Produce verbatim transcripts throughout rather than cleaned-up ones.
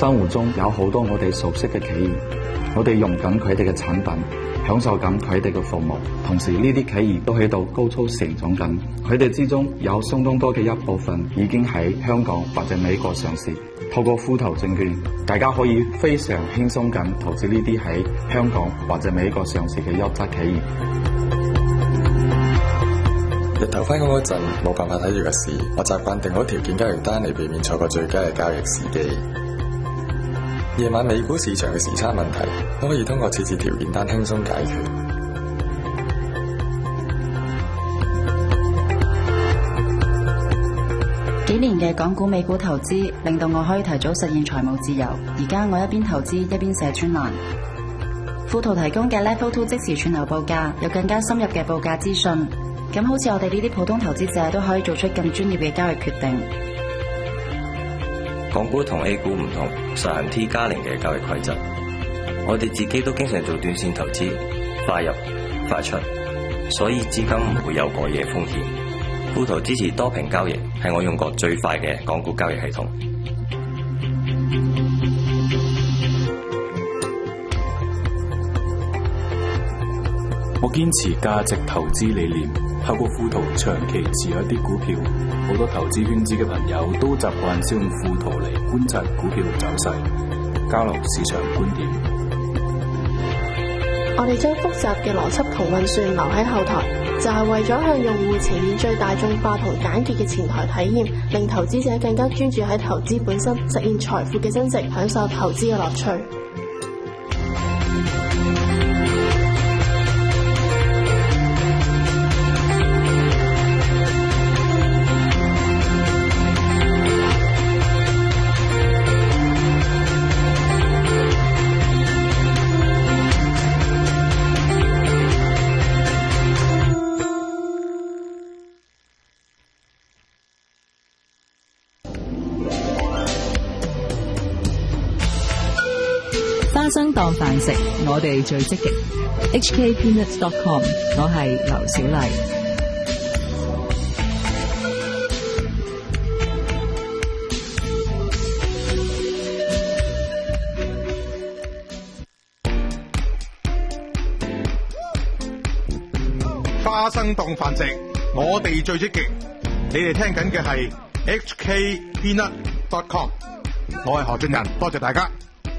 生活中有好多我哋熟悉嘅企業，我哋用緊佢哋嘅產品，享受緊佢哋嘅服務，同時呢啲企業都喺度高速成長緊，佢哋之中有相當多嘅一部分已經喺香港或者美國上市。透過富途證券，大家可以非常輕鬆咁投資呢啲喺香港或者美國上市嘅優質企業。 日頭返工嗰陣冇辦法睇住個市，我習慣定好條件交易單嚟避免錯過最佳嘅交易時機。夜晚美股市場嘅時差問題都可以通過設置條件單輕鬆解決。 幾年嘅港股美股投資令到我可以提早實現財務自由。而家我一邊投資一邊寫專欄。富途提供嘅 Level Two 即時串流報價有更加深入嘅報價資訊，咁好似我哋呢啲普通投資者都可以做出更專業嘅交易決定。 港股同 A 股唔同，實行 T 加零嘅交易規則。我哋自己都經常做短線投資，快入快出，所以資金唔會有過夜風險。富途支持多屏交易，係我用過最快嘅港股交易系統。 我堅持價值投資理念，透過富途長期持有一啲股票。好多投資圈子嘅朋友都習慣使用富途嚟觀察股票走勢，交流市場觀點。 我哋將複雜嘅邏輯同運算留喺後台，就係為咗向用戶呈現最大眾化同簡潔嘅前台體驗，令投資者更加專注喺投資本身，實現財富嘅增值，享受投資嘅樂趣。 花生當飯食，我哋最積極。H K Peanuts dot com， 我係劉小麗。 花生當飯食，我哋最積極。你哋聽緊嘅係 H K Peanuts dot com， 我係何俊仁，多謝大家。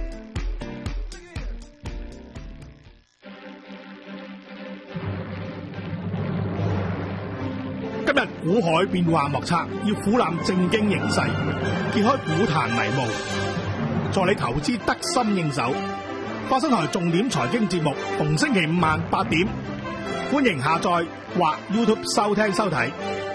今日股海變幻莫測，要俯瞰正經形勢，揭開股壇迷霧，助你投資得心應手。花生台重點財經節目，逢星期五晚八點，歡迎下載或 YouTube 收聽收睇。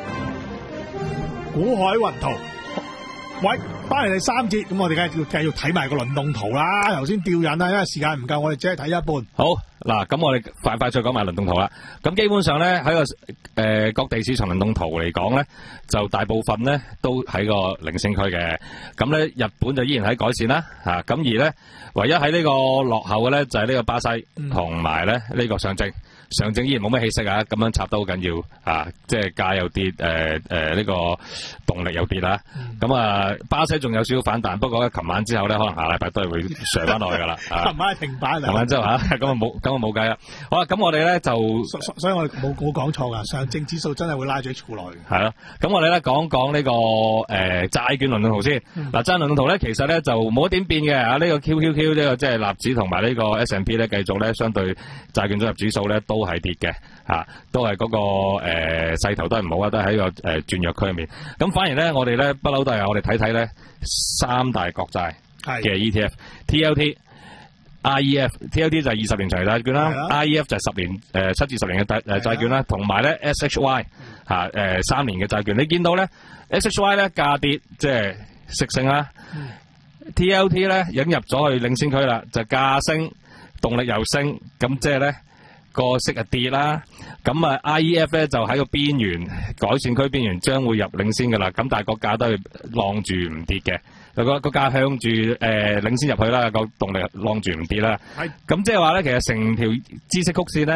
股海雲圖，喂，翻嚟第三節，咁我哋梗係要繼續睇埋個輪動圖啦。頭先吊引啦，因為時間唔夠，我哋只係睇一半。 好。嗱，咁我哋快快再講埋輪動圖啦。咁基本上咧喺個誒、呃、各地市場輪動圖嚟講咧，就大部分咧都喺個領升區嘅。咁咧日本就依然喺改善啦，嚇、啊。咁而咧唯一喺呢個落後嘅咧就係、是、呢個巴西同埋咧呢個上證。上證依然冇咩氣息啊，咁樣插都好緊要啊！即係價又跌，誒誒呢個動力又跌啦。咁、嗯、啊，巴西仲有少少反彈，不過咧，琴晚之後咧，可能下禮拜都係會上翻落去噶啦。琴、 啊、晚係停板，琴晚之後嚇，咁啊冇，咁啊冇計啦。好啦，咁我哋咧就， 所所以我哋冇冇講錯噶，上證指數真係會拉住喺處內嘅。 係咯，咁我哋咧講講呢、這個誒、呃、債券輪動圖先。嗱、嗯，債輪動圖咧其實咧就冇一點變嘅啊。呢、這個 Q Q Q 呢個即係納指同埋呢個 S and P 咧繼續咧相對債券組合指數咧都係跌嘅，吓、啊、都係嗰、那個誒勢、呃、頭都係唔好啊，都喺個誒轉弱區入面。咁反而咧，我哋咧不嬲都係我哋睇睇咧三大國債嘅 E T F，T L T、I E F，T L T 就係二十年長期債券啦 ，I E F 就係十年誒七至十年嘅債誒債券啦，同埋咧 S H Y 吓誒三年嘅債券。你見到咧 S H Y 咧價跌即係息升啦、嗯、，T L T 咧引入咗去領先區啦，就價升。動力又升，咁即係咧個息啊跌啦，咁啊 I E F 咧就喺個邊緣改善區邊緣將會入領先噶啦，咁但係個價都係晾住唔跌嘅，個個價向住誒、呃、領先入去啦，個動力晾住唔跌啦，咁即係話咧其實成條孳息曲線咧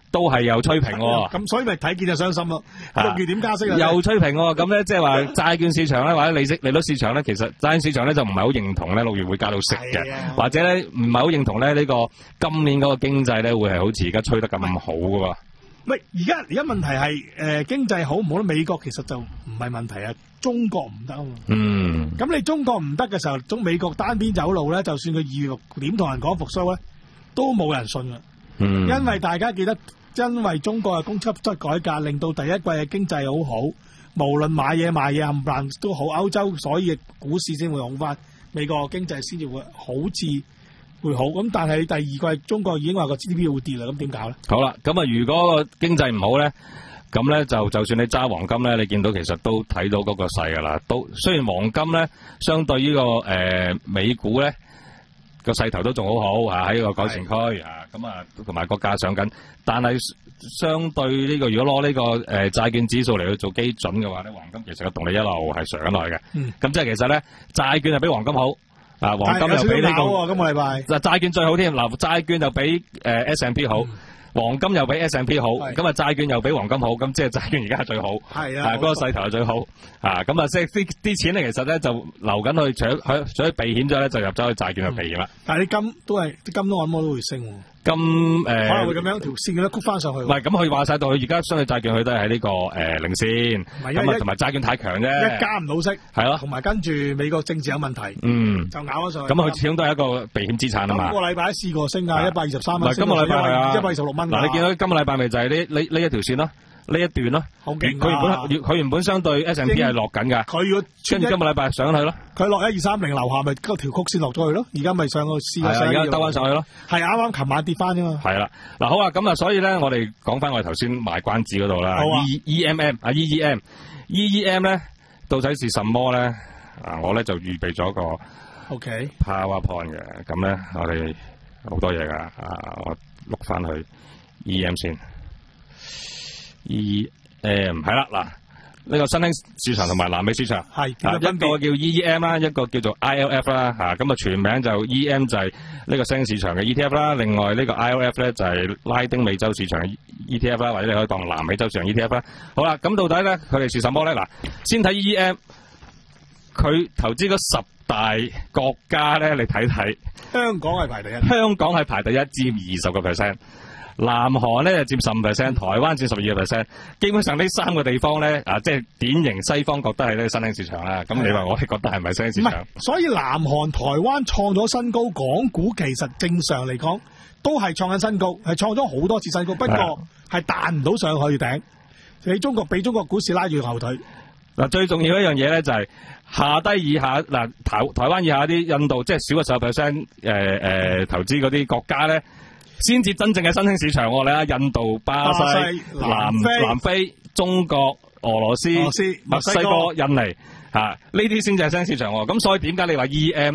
都係又吹平喎。 咁所以咪睇見就傷心咯。六月點加息啊？ 又吹平喎，咁咧即係話債券市場咧或者利息利率市場咧，其實債券市場咧就唔係好認同咧六月會加到息嘅，或者咧唔係好認同咧呢個今年嗰個經濟咧會係好似而家吹得咁好噶喎。 喂，而家而家問題係誒、呃、經濟好唔好咧？美國其實就唔係問題啊，中國唔得啊嘛。 嗯。 咁你中國唔得嘅時候，中美國單邊走路咧，就算佢二月六點同人講復甦咧，都冇人信啦。 嗯。 因為大家記得，因為中國嘅供給側改革，令到第一季嘅經濟好好，無論買嘢賣嘢冚唪唥都好，歐洲所以股市先會好翻，美國經濟先至會好似。會好咁，但係第二季中國已經話個 G D P 會跌啦，咁點搞咧？ 好啦，咁啊，如果個經濟唔好咧，咁咧就就算你揸黃金咧，你見到其實都睇到嗰個勢噶啦。都雖然黃金咧相對呢、這個誒、呃、美股咧個勢頭都仲好好啊，喺個九成區啊，咁啊同埋個價上緊，但係相對呢、這個如果攞呢、這個誒債、呃、券指數嚟去做基準嘅話咧，黃金其實個動力一路係上緊落去嘅。嗯，咁即係其實咧債券係比黃金好。啊，黃金又比呢、這個今個禮拜， 嗱債券最好添，嗱債券就比誒 S and P 好，嗯、黃金又比 S and P 好，咁啊債券又比黃金好，咁即係債券而家係最好，係啊，嗰、那個勢頭係最好，啊咁啊即係啲啲錢咧，其實咧就流緊去，除咗去除咗避險咗咧，就入咗去債券去避險啦、嗯。 但係啲金都係啲金都按摩都會升喎。 咁誒、呃、 可能會咁樣條線咁樣曲翻上去。 唔係咁，佢話晒到佢而家相對債券佢都係喺呢個誒、呃、領先，咁啊同埋債券太強啫， 一加唔到息， 係咯， 同埋跟住美國政治有問題，嗯，就咬咗上去。 咁佢始終都係一個避險資產啊嘛。 今個禮拜試過升啊，一百二十三蚊， 今個禮拜係啊， 一百二十六蚊。 嗱，你見到今個禮拜咪就係呢呢呢一條線咯。呢一段咯， 好勁！ 佢原本佢原本相對 S and P 係落緊㗎， 佢要跟住今個禮拜上去咯。佢落一二三零樓下咪嗰條曲線落咗去咯，而家咪上去試下， 而家兜翻上去咯。係啱啱琴晚跌翻啫嘛。 係啦，嗱好啊，咁啊，所以咧，我哋講翻我哋頭先賣關子嗰度啦。E E M M 啊 E E M E E M 咧，到底是什麼咧？啊，我咧就預備咗個 OK PowerPoint 嘅，咁咧我哋好多嘢㗎，啊，我錄翻去 E M 先。E M 係啦，嗱呢、這個新興市場同埋南美市場係、啊、一個叫 E E M 啦，一個叫做 I L F 啦，吓咁啊全名就 E M 就係呢個新興市場嘅 E T F 啦，另外呢個 I L F 咧就係拉丁美洲市場嘅 E T F 啦，或者你可以當南美洲市場 E T F 啦。好啦，咁到底咧佢哋是什麼咧？嗱，先睇 E E M， 佢投資嗰十大國家咧，你睇睇， 香港係排第一， 香港係排第一，佔二十個 percent。南韓咧就佔十五 percent， 台灣佔十二個 percent， 基本上呢三個地方咧啊，即係典型西方覺得係呢個新興市場啦。咁你話我哋覺得係咪新興市場？ 所以南韓、台灣創咗新高，港股其實正常嚟講都係創緊新高，係創咗好多次新高，不過係彈唔到上去頂，你中國俾中國股市拉住後腿。 嗱，最重要一樣嘢咧就係下低以下嗱台台灣以下啲印度，即係少過十 percent 誒誒投資嗰啲國家咧。先至真正嘅新興市場，你睇印度、巴西、巴西南非、南非、中國、俄羅斯、俄羅斯墨西哥、印尼，吓呢啲先至係新興市場。咁所以點解你話 E M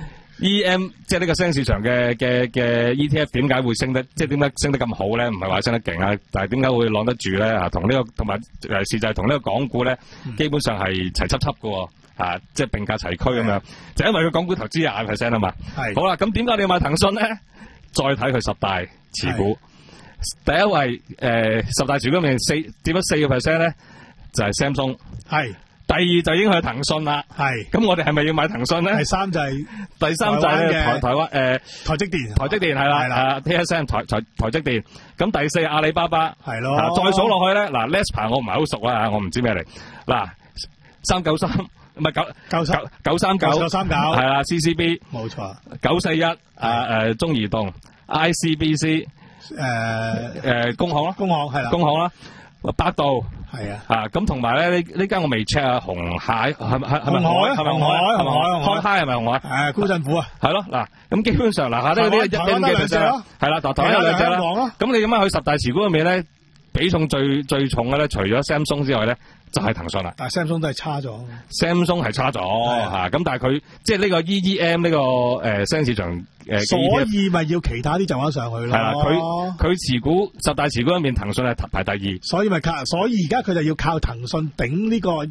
E M 即係呢個新興市場嘅嘅嘅 E T F 點解會升得，即係點解升得咁好咧？唔係話升得勁啊，但係點解會攞得住咧？啊，同呢個同埋尤其是就係同呢個港股咧，基本上係齊輯輯嘅，啊，即係並駕齊驅咁樣，就因為佢港股投資廿 percent 啊嘛。係好啦，咁點解你要買騰訊咧？再睇佢十大持股，第一位誒、呃、十大持股入面四佔咗四個 percent 咧，就係、是、Samsung。係第二就已經係騰訊啦。係咁，我哋係咪要買騰訊咧？第三就係、是、第三就係台台灣誒台積電，台積電係啦，誒 T S M 台台台積電。咁第四阿里巴巴係咯、啊。再數落去咧，嗱 Lespa 我唔係好熟啦，我唔知咩嚟。嗱三九三唔係九九三九三九九三九係啦 ，C C B 冇錯，九四一誒誒中移動 I C B C 誒誒工行啦，工行係啦，工行啦，百度係啊，啊咁同埋咧呢呢間我未 check 啊，紅蟹係咪係係咪紅海係咪紅海係咪開開係咪紅海？誒，高振府啊，係咯嗱，咁基本上嗱下呢啲一定嘅兩隻啦，係啦，台灣有兩隻啦，咁你咁樣去十大持股入面咧，比重最最重嘅咧，除咗 Samsung 之外咧。就係騰訊啦，但係 Samsung 都係差咗 ，Samsung 係差咗嚇，咁但係佢即係呢個 E E M 呢、這個誒新興市場誒，呃、所以咪要其他啲就翻上去咯。係啦，佢佢持股十大持股入面，騰訊係排第二，所以咪靠，所以而家佢就要靠騰訊頂呢個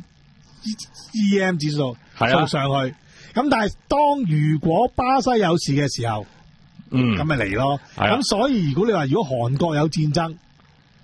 E M 指數掃上去。咁但係當如果巴西有事嘅時候，嗯，咁咪嚟咯。咁所以如果你話如果韓國有戰爭，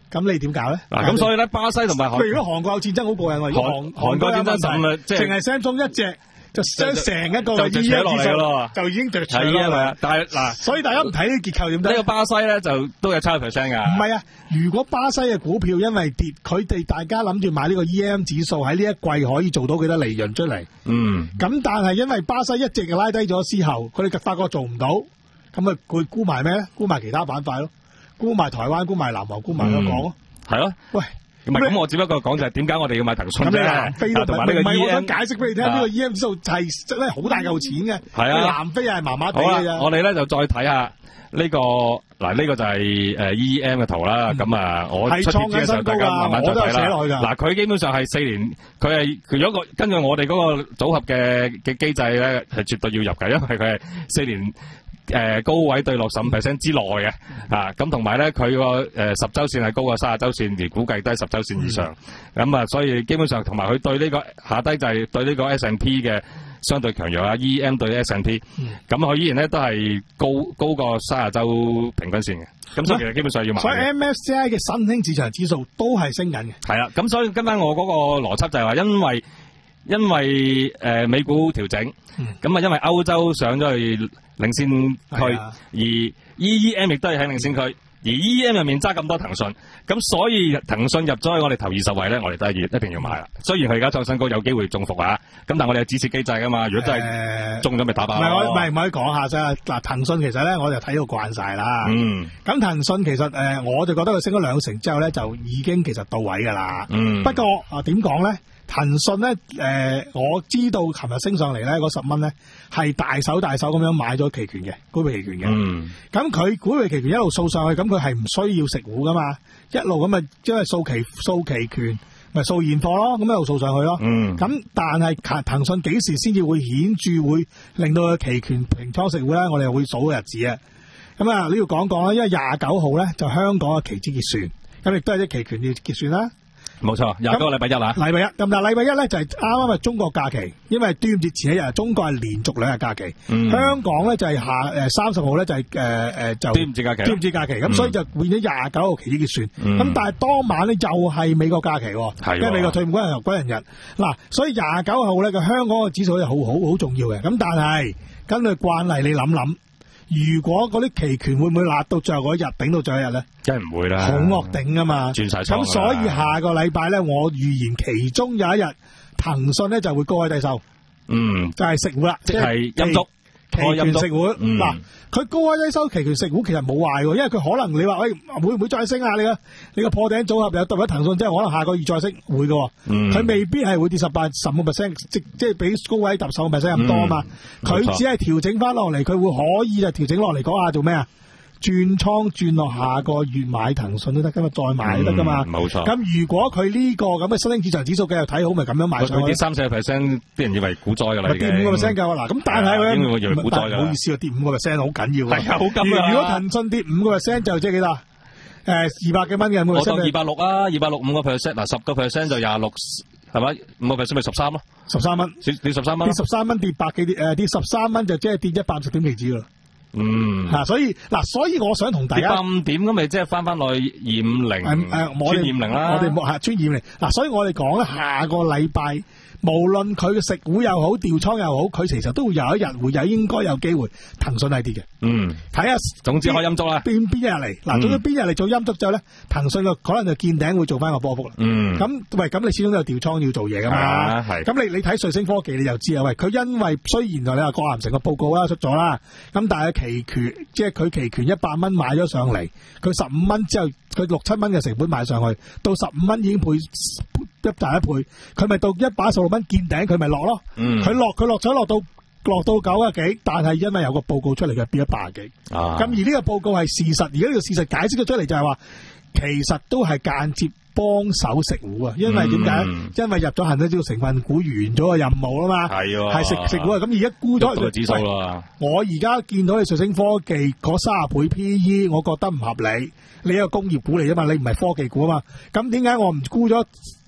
咁你點搞咧？ 嗱，咁所以咧，巴西同埋韓， 如果韓國有戰爭好過癮喎，如果韓韓國戰爭咁啊，即係淨係 Samsung 一隻。就將成一個就扯落嚟咯， 就已經奪取啦。 係啊，但係嗱， 所以大家唔睇呢個結構點得？ 呢個巴西咧就都有七個 percent 㗎。 唔係啊，如果巴西嘅股票因為跌，佢哋大家諗住買呢個 E M 指數喺呢一季可以做到幾多利潤出嚟？ 嗯。咁但係因為巴西一直拉低咗之後，佢哋發覺做唔到，咁啊佢沽埋咩咧？沽埋其他板塊咯，沽埋台灣，沽埋南韓，沽埋香港咯。 係咯。喂。唔係咁，我只不過講就係點解我哋要買騰訊啫？同埋呢個 E M， 唔係我想解釋俾你聽，呢個 E M 指數係真係好大嚿錢嘅。係啊，南非係麻麻地嘅啫。 我哋咧就再睇下呢個嗱，呢個就係誒 E M 嘅圖啦。咁啊，我出貼嘅時候大家慢慢再睇啦。嗱，佢基本上係四年，佢係佢有一個根據我哋嗰個組合嘅嘅機制咧，係絕對要入嘅，因為佢係四年。誒、呃、高位對六十五 percent 之內嘅，啊咁同埋咧佢個誒十周線係高過三十周線，而估計都係十周線以上，咁、嗯、啊所以基本上同埋佢對呢、這個下低就係對呢個 S and P 嘅相對強弱啊 ，E M 對 S and P，咁佢依然咧都係高高過三十周平均線嘅，咁所以其實基本上要買。 所以 M S C I 嘅新興市場指數都係升緊嘅。 係啦，咁所以跟翻我嗰個邏輯就係話，因為因為誒、呃、美股調整，咁、嗯、啊因為歐洲上咗去領先區，而 E E M 亦都係喺領先區，而 E E M 入面揸咁多騰訊，咁所以騰訊入咗去我哋頭二十位咧，我哋都係一定要買啦。雖然佢而家創新高有機會中伏啊，咁但係我哋有止蝕機制噶嘛，如果真係中咗咪打爆。唔係我唔係唔可以講下啫。嗱，騰訊其實咧我就睇到慣晒啦。嗯。咁騰訊其實誒、呃，我就覺得佢升咗兩成之後咧，就已經其實到位噶啦。嗯。不過啊，點講咧？騰訊咧，誒、呃，我知道琴日升上嚟咧，嗰十蚊咧係大手大手咁樣買咗期權嘅，股票期權嘅。嗯。咁佢股票期權一路掃上去，咁佢係唔需要食糊噶嘛，一路咁啊，即係掃期掃期權，咪掃現貨咯，咁一路掃上去咯。嗯。咁但係騰訊幾時先至會顯著會令到佢期權平倉食糊咧？我哋會數日子啊。咁啊，呢度講講啦，因為廿九號咧就香港嘅期指結算，咁亦都係啲期權要結算啦。 冇錯，廿九個禮拜一啦。 禮拜一，咁但係禮拜一咧就係啱啱係中國假期，因為端午節前一日，中國係連續兩日假期。嗯、香港咧就係下誒三十號咧就係誒誒就端午節假期。 端午節假期，咁、嗯、所以就變咗廿九號期指結算。咁、嗯、但係當晚咧又係美國假期，因為美國退伍軍人軍人日。嗱，所以廿九號咧個香港嘅指數係好好好重要嘅。咁但係根據慣例，你諗諗。如果嗰啲期權會唔會辣到最後嗰一日頂到最後一日咧？ 梗係唔會啦， 好惡頂噶嘛， 轉晒倉。 咁所以下個禮拜咧，我預言其中有一日騰訊咧就會高位低收，嗯，就係食糊啦， 即係陰燭。 期權食糊嗱，佢、嗯、高位低收期權食糊其實冇壞喎，因為佢可能你話喂會唔會再升啊？你個你個破頂組合有對咗騰訊之後，可能下個月再升會嘅，佢、嗯、未必係會跌十八十五個 percent，即即係比高位搭十五個 percent 咁多啊嘛。佢、嗯、只係調整翻落嚟，佢會可以就調整落嚟講下做咩啊？轉倉轉落下個月買騰訊都得，今日再買都得噶嘛。冇、嗯、錯。咁如果佢呢個咁嘅新興市場指數繼續睇好，咪咁樣買上去。佢跌三四個 percent，啲人以為股災噶啦。 跌五個 percent 夠嗱，咁但係咧， 以為股災唔好意思啊，跌五個 percent 好緊要。 係啊，好緊要。 如果騰訊跌五個 percent 就即係幾多？誒，二百幾蚊嘅。 我當二百六啊，二百六五個 percent，嗱十個 percent 就廿六，係咪？五個 percent 咪十三咯。十三蚊。跌十三蚊。跌十三蚊跌百幾跌誒跌十三蚊就即係跌一百五十點期指噶啦。嗯，吓、啊，所以嗱，所以我想同大家跌五點咁咪即係翻翻落去二五零，誒誒，我哋二五零啦， 我哋冇係穿二五零，嗱，所以我哋講咧，下個禮拜無論佢嘅食糊又好，調倉又好，佢其實都會有一日會有應該有機會騰訊係跌嘅。嗯，睇下， 總之開陰燭啦， 邊邊一日嚟，嗱，總之邊日嚟做陰燭之後咧，騰訊嘅可能就見頂會做翻個波幅啦。嗯，咁喂，咁你始終都有調倉要做嘢噶嘛？係，咁你你睇瑞星科技你就知啊，喂，佢因為雖然就你話郭咸城個報告啦出咗啦，咁但係期權即係佢期權一百蚊買咗上嚟，佢十五蚊之後佢六七蚊嘅成本買上去，到十五蚊已經配一大一倍，佢咪到一百一十六蚊見頂，佢咪落咯。佢落佢落咗落到落到九啊幾，但係因為有個報告出嚟嘅變咗八啊幾。咁、啊、而呢個報告係事實，而家呢個事實解釋咗出嚟就係話，其實都係間接幫手食糊啊。因為點解、嗯？因為入咗恒生指數成分股完咗個任務啦嘛。係喎，係食食糊啊。咁而家沽咗個指數啦。我而家見到你瑞星科技嗰卅倍 P E， 我覺得唔合理。你一個工業股嚟啫嘛，你唔係科技股啊嘛。咁點解我唔沽咗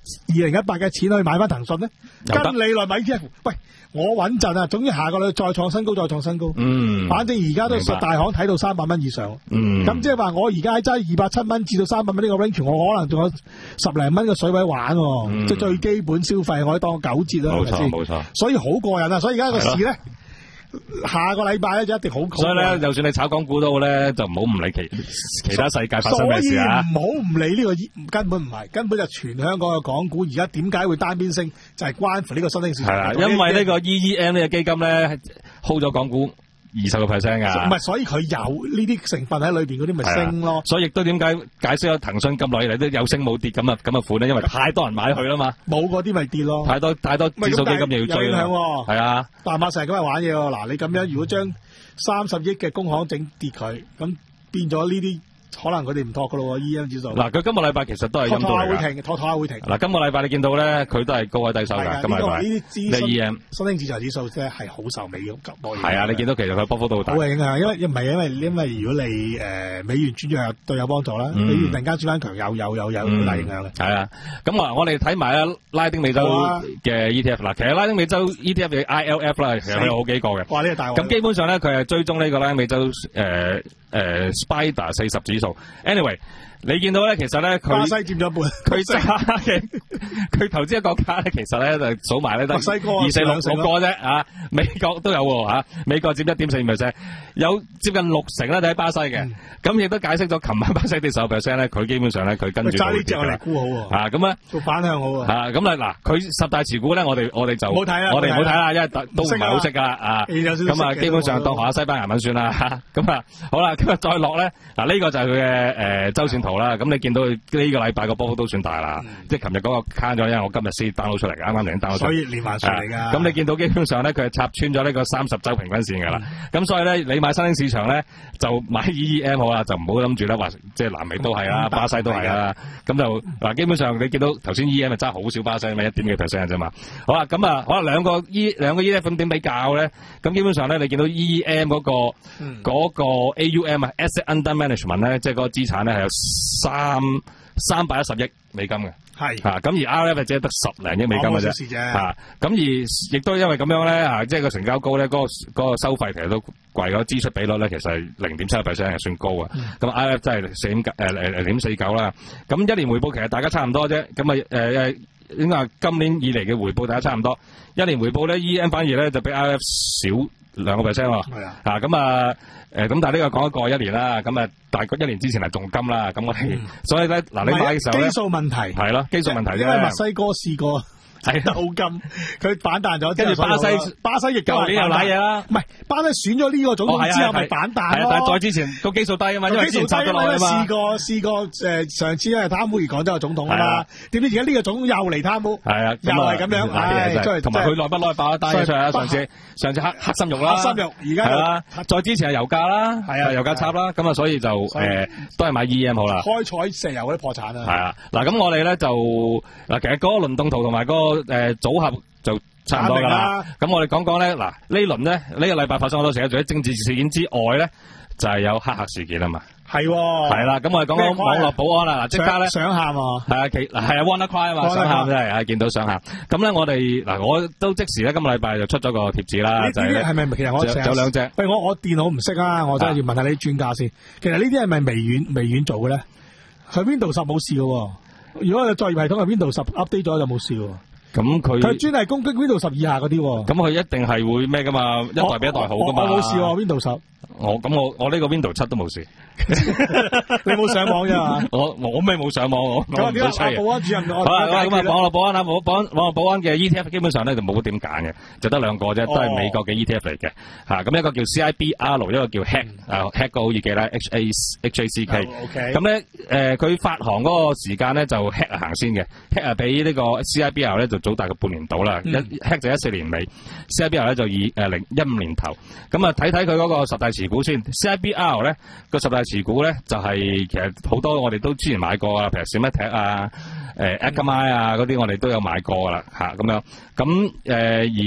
二零一八嘅錢去買翻騰訊咧？跟你來買 E T F， 喂，我穩陣啊！總之下個禮再創新高，再創新高。嗯，反正而家都十大行睇到三百蚊以上。嗯，咁即係話我而家揸二百七蚊至到三百蚊呢個 range， 我可能仲有十零蚊嘅水位玩，嗯、即係最基本消費可以當九折啦，係咪先？冇錯，所以好過癮啊！所以而家個市咧。下個禮拜咧就一定好， 所以咧，就算你炒港股都好咧，就唔好唔理其其他世界發生咩事啊！ 唔好唔理呢、這個，根本唔係，根本就全香港嘅港股而家點解會單邊升，就係、是、關乎呢個新興市場。係啦， 因為呢個 E E M 呢個基金咧 hold 咗港股二十個 percent 噶， 唔係，所以佢有呢啲成分喺裏邊，嗰啲咪升咯。 所以亦都點解解釋咗騰訊咁耐以嚟都有升冇跌咁啊咁嘅款咧？因為太多人買佢啦嘛， 冇嗰啲咪跌咯。 太多太多指數基金又要追啦，係啊。 大馬成日咁樣玩嘢喎，嗱你咁樣如果將三十億嘅工行整跌佢，咁變咗呢啲。可能佢哋唔托噶咯喎 ，E M 指數。嗱， 佢今個禮拜其實都係陰道嚟㗎。 拖拖下會停，拖拖下會停。 嗱，今個禮拜你見到咧，佢都係高位低收㗎。今個禮拜。呢啲資訊 E M 新興市場指數即係好受美元急波。 係啊，你見到其實佢波幅都好大。 好影響，因為唔係因為因為如果你誒、呃、美元轉弱對有幫助啦，嗯、美元突然間轉翻強，有有有有好大影響嘅。係啊，咁啊，我哋睇埋啊拉丁美洲嘅 E T F 嗱，其實拉丁美洲 E T F 嘅 I L F 啦，其實有好幾個嘅。哇，呢、這個大鑊。咁基本上咧，佢係追蹤呢個拉丁美洲誒。呃誒、呃、Spider 四十指數 ，anyway， 你見到咧，其實咧佢巴西佔咗一半， 佢揸嘅佢投資嘅國家咧，其實咧就數埋咧得二四六六個啫啊，美國都有喎、啊、美國佔一點四五 percent， 有接近六成咧就喺巴西嘅，咁、嗯、亦都解釋咗琴晚巴西跌十 percent 咧，佢基本上咧佢跟住揸呢隻我嚟沽好喎， 啊咁啊做反向好喎， 啊咁啊嗱，佢十大持股咧，我哋我哋就冇睇啦， 我哋唔好睇啦，因為都唔係好識噶啊，咁啊基本上當學下西班牙文算啦，咁啊好啦。今日再落咧，嗱、這、呢個就係佢嘅誒周線圖啦。咁你見到呢個禮拜個波幅都算大啦、嗯，即係琴日嗰個慳咗，因為我今日先 download 出嚟，啱啱嚟 download 出嚟。所以連環上嚟㗎。咁、啊、你見到基本上咧，佢係插穿咗呢個三十週平均線㗎啦。咁、嗯、所以咧，你買新興市場咧，就買 E E M 好啦，就唔好諗住咧話，即係南美都係啦、嗯，巴西都係啦。咁就嗱，基本上你見到頭先 E E M 係揸好少巴西，咪一點幾 percent 啫嘛。好啦，咁啊，可能兩個 E 兩個 E T F 點比較咧？咁基本上咧，你見到 E E M 嗰、那個嗰、嗯那個 A U M 啊 ，Asset Under Management 咧，即係嗰個資產咧係有三三百一十億美金嘅，係嚇，咁、啊、而 R F 只係得十零億美金嘅啫，嚇，咁、啊、而亦都因為咁樣咧嚇，即係個成交高咧，嗰、那個嗰個收費其實都貴咗，支出比率咧其實係零點七 percent 係算高啊，咁、嗯、R F 真係四點誒誒零點四九啦，咁一年回報其實大家差唔多啫，咁啊誒誒應該話今年以嚟嘅回報大家差唔多，一年回報咧 E M 反而咧就比 R F 少兩個 percent 喎，係啊，嚇咁啊。誒，咁但係呢個講一過一年啦，咁啊，大概一年之前係重金啦，咁我哋、嗯，所以咧，嗱，你買嘅時候咧， 基數問題係咯，基數問題啫。 因為墨西哥試過係鬥金，佢反彈咗，跟住巴西，巴西亦舊年又瀨嘢啦。唔係，巴西選咗呢個總統之後咪反彈咯。但係再之前個基數低啊嘛，因為之前插咗落去嘛。試過試過誒，上次因為貪污而講咗個總統啊嘛，點知而家呢個總統又嚟貪污，係啊，又係咁樣，唉，同埋佢內不內爆一單嘢出嚟啊！上次上次黑黑心肉啦，黑心肉而家係啦，再之前係油價啦，係啊，油價插啦，咁啊，所以就誒都係買 E M 好啦。開採石油嗰啲破產啊。係啊，嗱咁我哋咧就嗱，其實嗰個輪動圖同埋嗰個。誒、呃，組合就差唔多噶啦。咁我哋講講咧，嗱呢輪咧呢、這個禮拜發生好多事，除咗政治事件之外咧，就係、是、有黑客事件啊嘛。係係啦，咁我哋講講網絡保安啦。嗱，即刻咧想喊啊！係啊，其嗱係啊 WannaCry 啊嘛，想喊真係啊，見到想喊。咁咧我哋嗱，我都即時咧今個禮拜就出咗個貼紙啦，就係咧係咪其實我有兩隻？喂，我我電腦唔識啊，我真係要問下你啲專家先。其實呢啲係咪微軟微軟做嘅咧？佢 Windows 十冇事嘅，如果個作業系統係 Windows 十 update 咗就冇事。咁佢佢專係攻擊 Windows 十以下嗰啲，咁佢一定係會咩噶嘛？一代比一代好噶嘛？我冇事喎 Windows 十。我咁我我呢個 Windows 七都冇事。你冇上網啫嘛？我我咩冇上網我。咁啊點解保安主任我？好啦咁啊網絡保安啊，網保安網絡保安嘅 E T F 基本上咧就冇點揀嘅，就得兩個啫，都係美國嘅 E T F 嚟嘅。吓咁一個叫 C I B R， 一個叫 Hack 啊 Hack 個好易記啦 H A H A C K。咁咧誒佢發行嗰個時間咧就 Hack 行先嘅 ，Hack 啊比呢個 C I B R 咧就早大概半年到啦，一 Hack 就一四年尾 ，C I B R 咧就以誒零一五年頭。咁啊睇睇佢嗰個十大持股先 ，C I B R 咧個十大持股咧就係、是、其實好多我哋都之前買過啊，譬如 Symantec 啊、誒 Akamai 啊嗰啲我哋都有買過噶啦嚇咁樣。咁誒、呃、而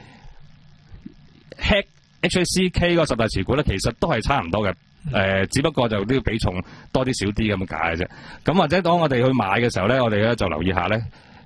Hack H A C K 個十大持股咧其實都係差唔多嘅。誒、呃，只不過就呢個比重多啲少啲咁解嘅啫。咁或者當我哋去買嘅時候咧，我哋咧就留意下咧，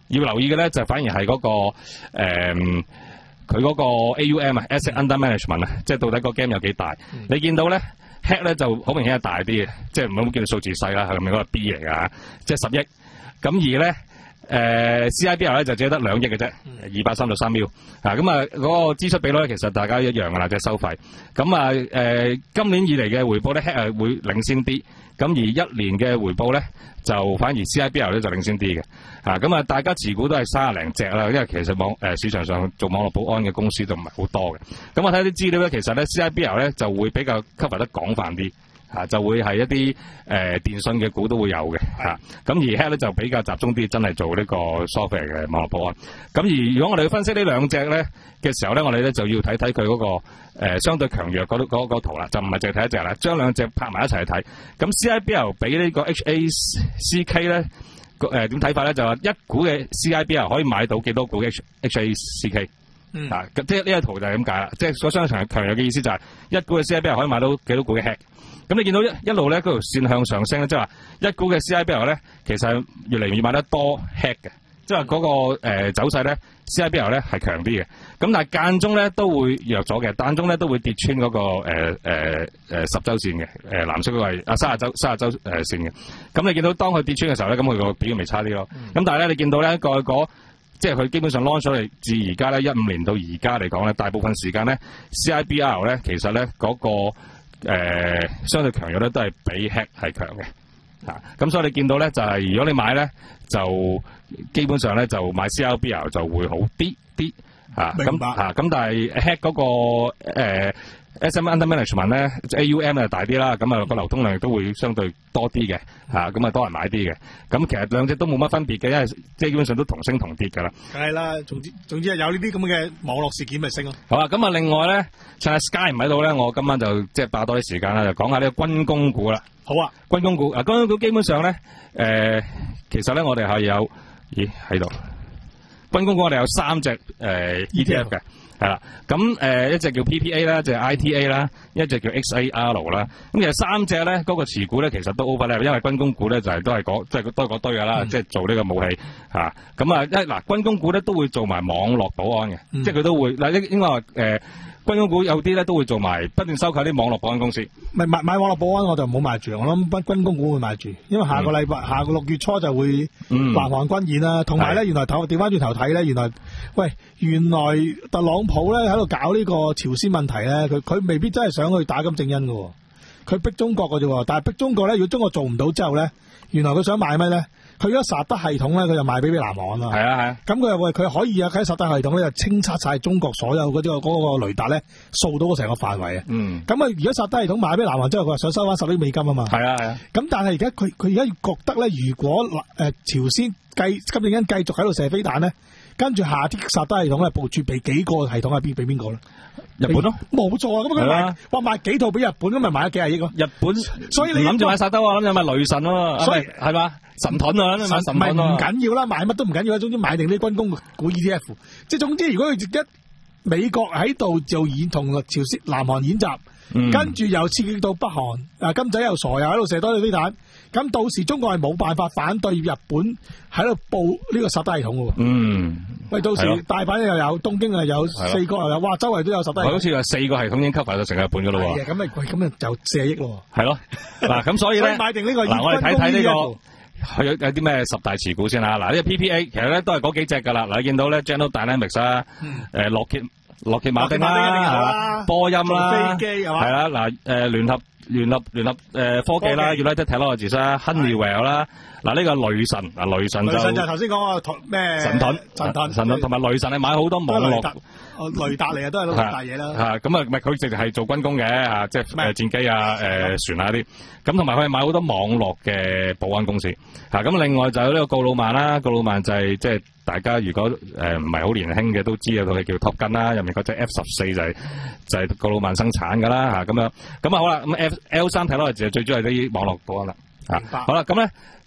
要留意嘅咧就反而係嗰、那個誒佢嗰個 A U M 啊 Asset Under Management 啊，即係到底個 game 有幾大？嗯、你見到咧 hack 咧就好明顯係大啲嘅，即係唔好叫做數字細啦，係咪嗰個 B 嚟㗎？即係十億。咁而咧。誒、呃、C I B L 咧就只係得兩億嘅啫，二百三十三 mil 啊，咁啊嗰個支出比率咧其實大家一樣噶啦，即係收費。咁啊誒今年以嚟嘅回報咧 hack 係會領先啲，咁而一年嘅回報咧就反而 C I B L 咧就領先啲嘅。啊咁啊大家持股都係三廿零隻啦，因為其實網誒、呃、市場上做網絡保安嘅公司就唔係好多嘅。咁我睇啲資料咧，其實咧 C I B L 咧就會比較 cover 得廣泛啲。嚇、啊、就會係一啲誒、呃、電信嘅股都會有嘅嚇，咁、啊、而 hack 咧就比較集中啲，真係做呢個 software 嘅網絡保安。咁而如果我哋要分析呢兩隻咧嘅時候咧，我哋咧就要睇睇佢嗰個、呃、相對強弱嗰嗰嗰圖啦，就唔係淨係睇一隻啦，將兩隻拍埋一齊去睇。咁 C I B L 比呢個 H A C K 咧誒點睇法咧？就話一股嘅 C I B L 可以買到幾多股 H H A C K？嗯、啊，即係呢個圖就係咁解啦，即係所相強強弱嘅意思就係一股嘅 C I B L 可以買到幾多股嘅 hack。咁你見到一一路咧嗰條線向上升咧，即係話一股嘅 C I B L 咧，其實係越嚟越買得多 hack 嘅，即係話嗰個、呃、走勢咧 C I B L 咧係強啲嘅。咁但係間中咧都會弱咗嘅，間中咧都會跌穿嗰、那個誒誒誒十周線嘅，誒、呃、藍色嗰個係啊三十周三十周誒線嘅。咁你見到當佢跌穿嘅時候咧，咁佢個表現咪差啲咯。咁、嗯、但係咧你見到咧個個即係佢基本上 launch 咗嚟至而家咧一五年到而家嚟講咧，大部分時間咧 C I B L 咧其實咧嗰、那個。誒、呃，相對強弱咧都係比 hack 係強嘅，啊，咁所以你見到咧就係、是、如果你買咧就基本上咧就買 C I B L 就會好啲啲，啊，咁啊咁但係 hack 嗰、那個誒、呃、S M Under Management 咧 A U M 就大啲啦，咁啊個流通量亦都會相對多啲嘅，吓咁啊多人買啲嘅，咁其實兩隻都冇乜分別嘅，因為即係基本上都同升同跌噶啦。梗係啦，總之總之係有呢啲咁嘅網絡事件咪升咯。好啊，咁啊另外咧，趁阿 Sky 唔喺度咧，我今晚就即係霸多啲時間啦，就講下呢個軍工股啦。好啊，軍工股啊，軍工股基本上咧，誒、呃，其實咧我哋係有，咦喺度，軍工股我哋有三隻誒、呃、E T F 嘅。係啦，咁誒、呃、一隻叫 P P A 啦，一隻 I T A 啦，一隻叫 X A R 啦。咁其實三隻咧，嗰、那個持股咧其實都 overlap，因為軍工股咧就係、是、都係嗰即係都係嗰堆噶啦，即係、嗯、做呢個武器嚇。咁啊，一嗱軍工股咧都會做埋網絡保安嘅，嗯、即係佢都會嗱應應該話誒。呃軍工股有啲咧都會做埋不斷收購啲網絡保安公司。咪買買網絡保安我就唔好買住，我諗軍軍工股會買住，因為下個禮拜、嗯、下個六月初就會南韓軍演啦。同埋咧，原來頭調翻轉頭睇咧，原來喂原來特朗普咧喺度搞呢個朝鮮問題咧，佢佢未必真係想去打金正恩㗎，佢逼中國㗎啫。但係逼中國咧，如果中國做唔到之後咧，原來佢想買咩咧？佢而家薩德系統咧，佢就賣俾俾南韓啦。係啊係啊。咁佢又喂，佢可以啊喺薩德系統咧就清測晒中國所有嗰啲嗰個雷達咧，掃到成個範圍啊。嗯。咁啊，如果薩德系統賣俾南韓之後，佢話想收翻十億美金啊嘛。係啊係啊。咁但係而家佢佢而家覺得咧，如果誒、呃、朝鮮繼金正恩繼續喺度射飛彈咧，跟住下啲薩德系統咧部署俾幾個系統係邊俾邊個咧？日本咯，冇錯啊！咁佢賣，話賣幾套俾日本，咁咪賣咗幾廿億咯。日本，所以你諗住買薩德啊，諗住買雷神啊，所以係嘛神盾啊，買神盾啊，唔緊要啦，買乜都唔緊要啦，總之買定啲軍工股 E T F，即係總之如果佢一美國喺度就演同朝鮮、南韓演習，嗯、跟住又刺激到北韓，啊金仔又傻又喺度射多啲飛彈。咁到時中國係冇辦法反對日本喺度報呢個薩德系統嘅喎。嗯，喂，到時大阪又有，東京又有，四個又有，哇，周圍都有薩德系統。好似話四個系統已經 cover 到成日本嘅咯喎。係啊，咁咪咁咪就四億咯。係咯，嗱咁所以咧，買定呢個嗱，我哋睇睇呢個有有啲咩十大持股先啦。嗱，呢個 P P A 其實咧都係嗰幾隻㗎啦。嗱，你見到咧 General Dynamics 啦，誒洛歇洛歇馬丁啦，波音啦，飛機係嘛？係啦，嗱誒聯合。聯合聯合誒、呃、科技啦 ，United Technologies 啦 ，Honeywell 啦，嗱呢、這個雷神，嗱雷神就雷神就頭先講個咩神盾，神盾神盾，同埋雷神係買好多網絡，雷達嚟啊，都係攞大嘢啦。嚇咁啊，唔係佢直係係做軍工嘅嚇，即係誒戰機啊、誒、呃、船啊啲。咁同埋佢係買好多網絡嘅保安公司嚇。咁、啊、另外就有呢個告魯曼啦，告魯曼就係即係大家如果誒唔係好年輕嘅都知啊，套戲叫 Top Gun啦，入面嗰隻 F 十四就係、是、就係、是、告魯曼生產㗎啦嚇。咁樣咁啊好啦，咁 F L 三睇落就最主要係啲網絡保安啦嚇。好啦，咁咧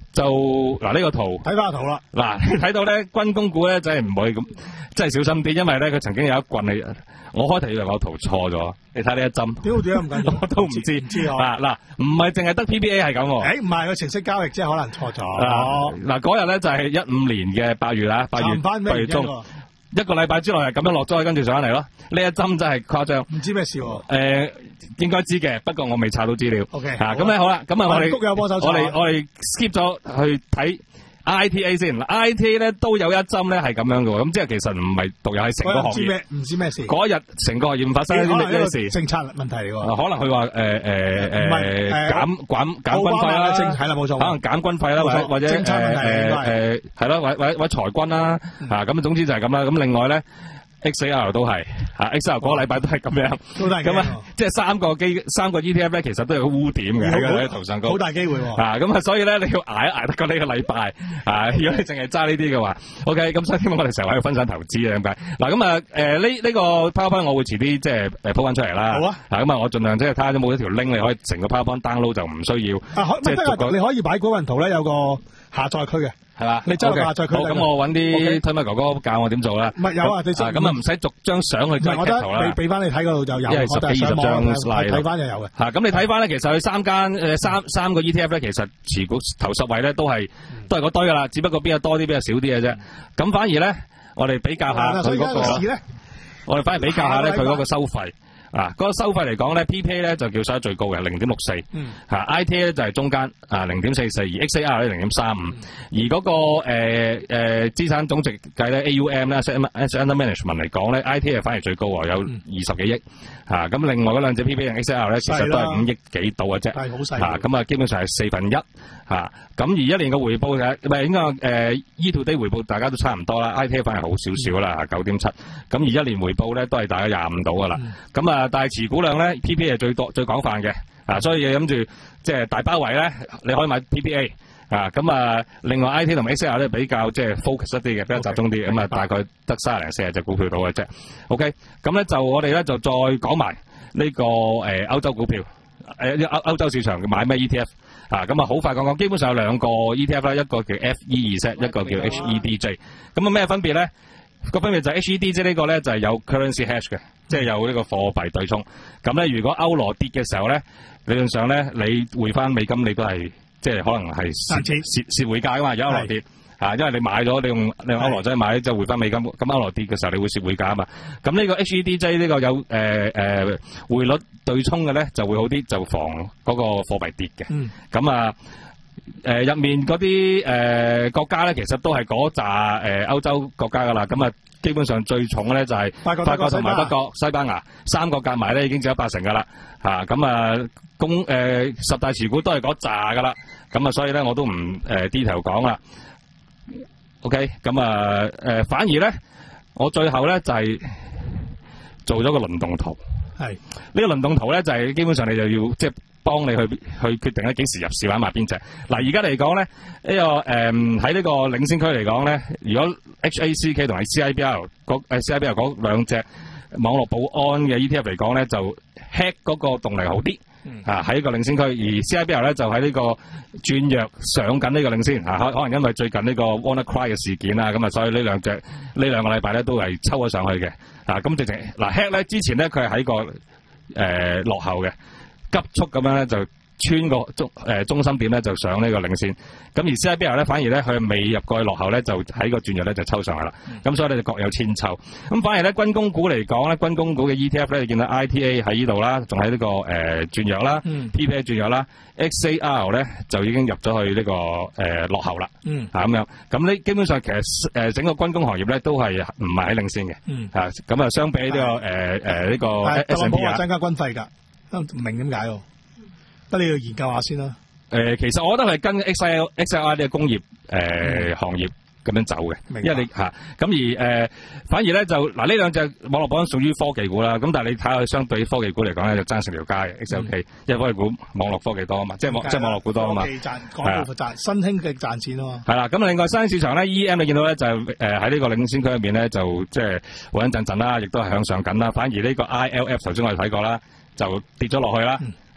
就嗱呢個圖睇翻個圖啦。 嗱，你睇到咧軍工股咧真係唔可以咁，真係小心啲，因為咧佢曾經有一棍係，我開頭以為我圖錯咗，你睇呢一針， 點會點解咁緊要？ 我都唔知。 唔知啊嗱，唔係淨係得 P P A 係咁喎。 誒唔係個程式交易，即係可能錯咗。 嗱嗱嗰日咧就係一五年嘅八月啦，八月八月中。一個禮拜之內係咁樣落咗去，跟住上嚟咯。呢一針真係誇張， 唔知咩事喎、啊？ 誒、呃，應該知嘅，不過我未查到資料。 O K， 啊，咁咧好啦，咁啊我哋谷有幫手， 我哋我哋 skip 咗去睇 I T A 先。I T A 咧都有一針咧係咁樣嘅喎，咁即係其實唔係獨有係成個行業。唔知咩？唔知咩事？ 嗰日成個行業發生啲咩事？ 政策問題嚟喎。 可能佢話誒誒誒減減減軍費啦， 係啦冇錯。 可能減軍費啦，或者或者誒誒係咯，或或或財軍啦，啊咁總之就係咁啦。咁另外咧。X A R 都係嚇 ，X A R 嗰個禮拜都係咁樣，咁啊，即係三個機三個 E T F 咧，其實都有個污點嘅喺個圖上高， 好大機會喎。 啊，咁啊，所以咧你要捱一捱得過呢個禮拜啊！如果你淨係揸呢啲嘅話 ，OK，咁所以希望我哋成日喺度分享投資啊咁解。嗱，咁啊誒呢呢個 PowerPoint 我會遲啲即係誒鋪翻出嚟啦。好啊。嗱，咁啊，我盡量即係睇下有冇一條 link 你可以成個 PowerPoint download 就唔需要。啊，即係你可以擺嗰份圖咧，有個下載區嘅。係嘛？你周下載佢。好，咁我揾啲推麥哥哥教我點做啦。唔係有啊，你咁啊唔使逐張相去即係截圖啦。俾俾翻你睇嗰度就有。因為十幾二十張 slide 睇翻就有嘅。嚇，咁你睇翻咧，其實佢三間誒三三個 E T F 咧，其實持股頭十位咧都係都係嗰堆噶啦，只不過邊個多啲，邊個少啲嘅啫。咁反而咧，我哋比較下佢嗰個。我哋反而比較下咧，佢嗰個收費。啊，嗰、那個收費嚟講咧 ，P P A 咧就叫收得最高嘅零點六四，嚇 I T A 咧就係中間啊零點四四，而 X A R 咧零點三五，而嗰、那個誒誒、呃呃、資產總值計咧 A U M 咧 Asset Under Management 嚟講咧 ，I T A 係反而最高喎，有二十幾億，嚇、啊、咁另外嗰兩隻 P P A 同 X A R 咧，其實都係五億幾度嘅啫，係好細，嚇咁啊基本上係四分一，嚇、啊、咁而一年嘅回報嘅唔係應該誒 E to D 回報大家都差唔多啦 ，I T A 反而好少少啦，九點七，咁而一年回報咧都係大概廿五度噶啦，咁、嗯、啊。但係持股量咧 ，P P A 係最多最廣泛嘅，啊，所以諗住即係大包圍咧，你可以買 P P A， 啊，咁啊，另外 I T 同 X A R 咧比較即係 focus 一啲嘅，比較集中啲，咁、okay，啊，大概得三十零四十隻股票到嘅啫。OK，咁咧就我哋咧就再講埋呢個誒歐洲股票，誒歐歐洲市場買咩 E T F， 啊，咁啊好快講講，基本上有兩個 E T F 啦，一個叫 F E 二 Z， 一個叫 H E D J， 咁啊咩分別咧？個分別就係 H E D J 呢個咧就係有 currency hedge 嘅，即係有呢個貨幣對沖。咁咧如果歐羅跌嘅時候咧，理論上咧你匯翻美金你都係即係可能係蝕蝕蝕匯價噶嘛，有歐羅跌啊，因為你買咗你用你用歐羅仔買就匯翻美金，咁歐羅跌嘅時候你會蝕匯價啊嘛。咁呢個 H E D J 呢個有誒誒匯率對沖嘅咧就會好啲，就防嗰個貨幣跌嘅。咁、嗯、啊。誒、呃，入面嗰啲誒國家咧，其實都係嗰扎誒歐洲國家噶啦，咁啊，基本上最重咧就係法國同埋德國、西班牙三個夾埋咧，已經佔咗八成噶啦，吓咁啊，公誒、呃、十大持股都係嗰扎噶啦，咁啊，所以咧我都唔誒 detail 講啦。OK，咁啊誒，反而咧我最後咧就係、是、做咗個輪動圖，係呢、這個輪動圖咧就係、是、基本上你就要即係。幫你去去決定咧幾時入市玩埋邊隻。嗱而家嚟講咧，呢、這個誒喺呢個領先區嚟講咧，如果 H A C K 同埋 C I B R 嗰誒 C I B R 嗰兩隻網絡保安嘅 E T F 嚟講咧，就 hack 嗰個動力好啲，啊喺個領先區，而 C I B R 咧就喺呢個轉弱上緊呢個領先，啊可可能因為最近呢個 WannaCry 嘅事件啊，咁啊所以呢兩隻呢兩個禮拜咧都係抽咗上去嘅，啊咁直情嗱 hack 咧之前咧佢係喺個誒、呃、落後嘅。急速咁樣咧就穿個中誒、呃、中心點咧就上呢個領先，咁而 C I B R 咧反而咧佢未入過去落後咧就喺個轉弱咧就抽上去啦，咁、嗯、所以咧就各有千秋。咁反而咧軍工股嚟講咧，軍工股嘅 E T F 咧，你見到 I T A 喺呢度啦，仲喺呢個誒、呃、轉弱啦、嗯、，P P A 轉弱啦 ，X A R 咧就已經入咗去呢、這個誒、呃、落後啦，嗯，啊咁樣，咁呢基本上其實誒、呃、整個軍工行業咧都係唔係喺領先嘅，嗯，啊咁啊相比呢、這個誒誒呢個 S and P 啊，增加軍費㗎。唔明點解喎？得你要研究下先啦。誒、呃，其實我覺得係跟 X I L、X I R 呢個工業誒、呃嗯、行業咁樣走嘅，因為你嚇咁、啊、而誒、呃，反而咧就嗱呢兩隻網絡保安屬於科技股啦。咁但係你睇下，相對科技股嚟講咧，就爭成條街嘅 X L K，、嗯、因為科技股網絡科技多啊嘛，即係網即係網絡股多啊嘛。科技賺廣告賺新興嘅賺錢啊嘛。係啦，咁另外新興市場咧 E M 你見到咧就誒喺呢個領先區入面咧就即係穩穩陣陣啦，亦都係向上緊啦。反而呢個 I L F 頭先我哋睇過啦。就跌咗落去啦，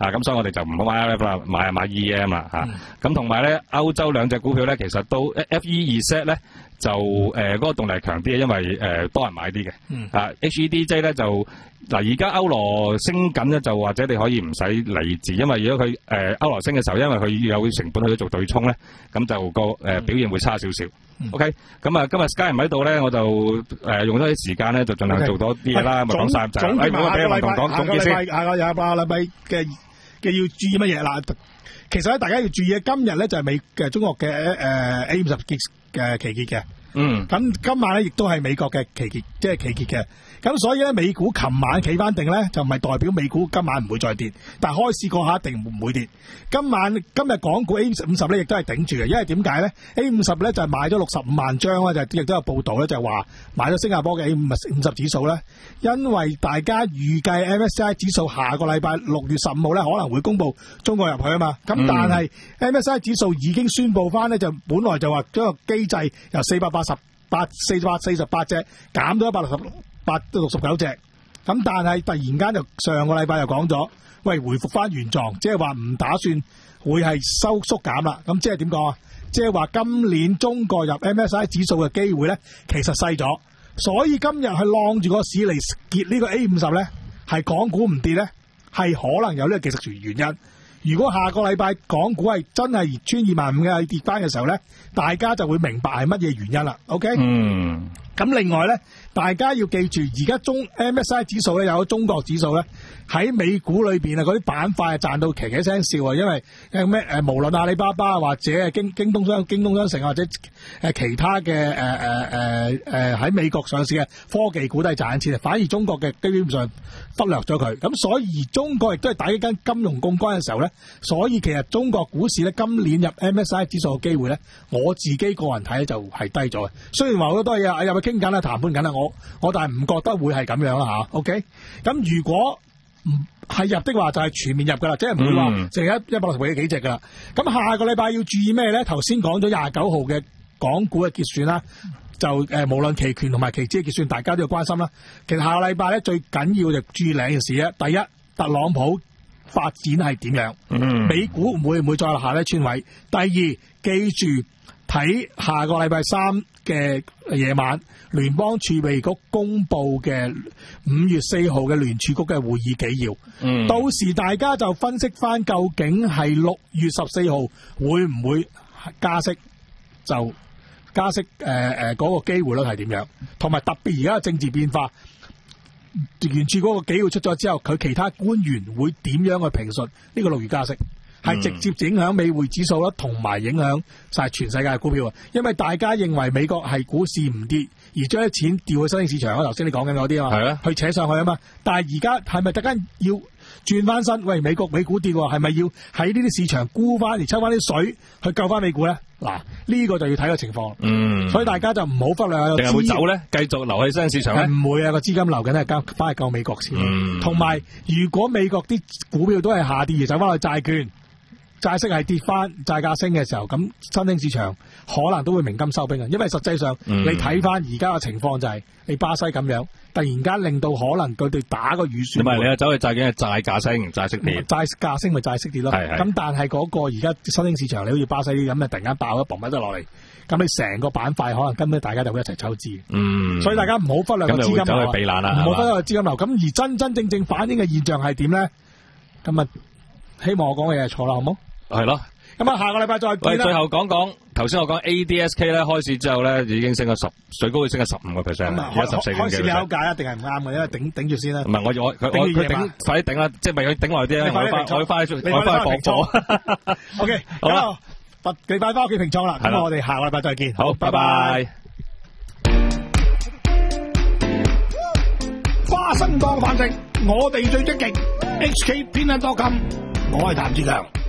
啊，咁所以我哋就唔好買 L F 啦，買買 E M 啦嚇。咁同埋咧，歐洲兩隻股票咧，其實都 F E Z 咧就誒嗰、呃那個動力係強啲嘅，因為誒、呃、多人買啲嘅。嗯、啊 H E D J 咧就嗱，而家歐羅升緊咧，就或者你可以唔使理智，因為如果佢誒、呃、歐羅升嘅時候，因為佢有成本去做對沖咧，咁就個誒、呃、表現會差少少。嗯、OK，咁啊，今日 Sky 唔喺度咧，我就誒、呃、用咗啲時間咧，就盡量做多啲嘢啦，咪講晒就係。誒，唔好俾運動講總結先。 下個禮拜，下個禮拜嘅嘅要注意乜嘢啦？其實咧，大家要注意，今日咧就係美嘅中國嘅誒 A 五十結嘅期結嘅。嗯。咁今晚咧亦都係美國嘅期結，即係期結嘅。咁所以咧，美股琴晚企翻定咧，就唔係代表美股今晚唔會再跌，但係開市嗰下一定唔會跌。今晚今日港股 A 五十咧，亦都係頂住嘅，因為點解咧 ？A 五十咧就係買咗六十五萬張啦，就亦都有報道咧，就係話買咗新加坡嘅 A 五十指數咧，因為大家預計 M S C I 指數下個禮拜六月十五號咧可能會公布中國入去啊嘛。咁、嗯、但係 M S C I 指數已經宣布翻咧，就本來就話將個機制由四百八十八、四百四十八隻減到一百六十八到六十九隻，咁但係突然間就上個禮拜又講咗，喂，回復翻原狀，即係話唔打算會係收縮減啦。咁即係點講啊？即係話今年中國入 M S C I 指數嘅機會咧，其實細咗，所以今日係晾住個市嚟結呢個 A 五十咧，係港股唔跌咧，係可能有呢個技術性原因。如果下個禮拜港股係真係穿二萬五嘅跌翻嘅時候咧，大家就會明白係乜嘢原因啦。OK？嗯。咁另外咧，大家要記住，而家中 M S C I 指數咧有個中國指數咧喺美股裏邊啊，嗰啲板塊啊賺到奇奇聲笑啊，因為誒咩誒，無論阿里巴巴或者係京京東商、京東商城或者誒其他嘅誒誒誒誒喺美國上市嘅科技股都係賺緊錢啊，反而中國嘅基本上忽略咗佢。咁所以而中國亦都係打一間金融槓桿嘅時候咧，所以其實中國股市咧今年入 M S C I 指數嘅機會咧，我自己個人睇咧就係低咗嘅。雖然話好多嘢入去傾緊啦、談判緊啦，我我但係唔覺得會係咁樣啦吓。OK， 咁如果唔係入的話，就係全面入噶啦，即係唔會話淨係一一百六十幾隻噶啦。咁下個禮拜要注意咩咧？頭先講咗廿九號嘅港股嘅結算啦，就誒、呃、無論期權同埋期指嘅結算，大家都要關心啦。其實下個禮拜咧最緊要就注意兩件事咧。第一，特朗普發展係點樣？嗯、美股會唔會再落下呢穿位？第二，記住睇下個禮拜三嘅夜晚，聯邦儲備局公布嘅五月四號嘅聯儲局嘅會議紀要，嗯、到時大家就分析翻究竟係六月十四號會唔會加息，就加息誒誒嗰個機會率係點樣，同埋特別而家嘅政治變化，聯儲局嗰個紀要出咗之後，佢其他官員會點樣去評述呢個六月加息？係直接影響美匯指數啦，同埋影響晒全世界嘅股票啊！因為大家認為美國係股市唔跌，而將啲錢調去新興市場啊！頭先你講緊嗰啲啊嘛，係啊，去扯上去啊嘛。但係而家係咪突然間要轉翻身？喂，美國美股跌喎，係咪要喺呢啲市場沽翻嚟抽翻啲水去救翻美股咧？嗱，呢個就要睇個情況。嗯，所以大家就唔好忽略。定係會走咧？繼續留喺新興市場咧？唔會啊！個資金流緊係交翻去救美國先。嗯，同埋如果美國啲股票都係下跌而走翻去債券。債息係跌翻，債價升嘅時候，咁新興市場可能都會鳴金收兵啊！因為實際上，嗯、你睇翻而家嘅情況就係、是，你巴西咁樣，突然間令到可能佢哋打個預算。唔係你啊，走去債券嘅債價升，債息跌。債價升咪債息跌咯。係係。咁但係嗰個而家新興市場，你好似巴西啲咁，突然間爆一嘣一得落嚟，咁你成個板塊可能根本大家就會一齊抽資。嗯。所以大家唔好忽略個資金流。咁就會走去避難啦。唔好忽略個資金流。咁而真真正正反映嘅現象係點咧？咁啊，希望我講嘅嘢係錯啦，好冇？係咯，咁啊，下個禮拜再見啦。喂，最後講講，頭先我講 A D S K 咧，開市之後咧已經升咗十，最高升咗十五個 percent，而家十四點幾。開市你口價一定係唔啱嘅，因為頂頂住先啦。唔係我我我佢頂，快啲頂啦，即係咪佢頂耐啲咧？我翻我翻去我翻去放貨。O K，好啦，你快翻屋企平倉啦。咁我哋下個禮拜再見。好，拜拜。花生當飯食，我哋最積極。H K Peanut dot com，我係譚志強。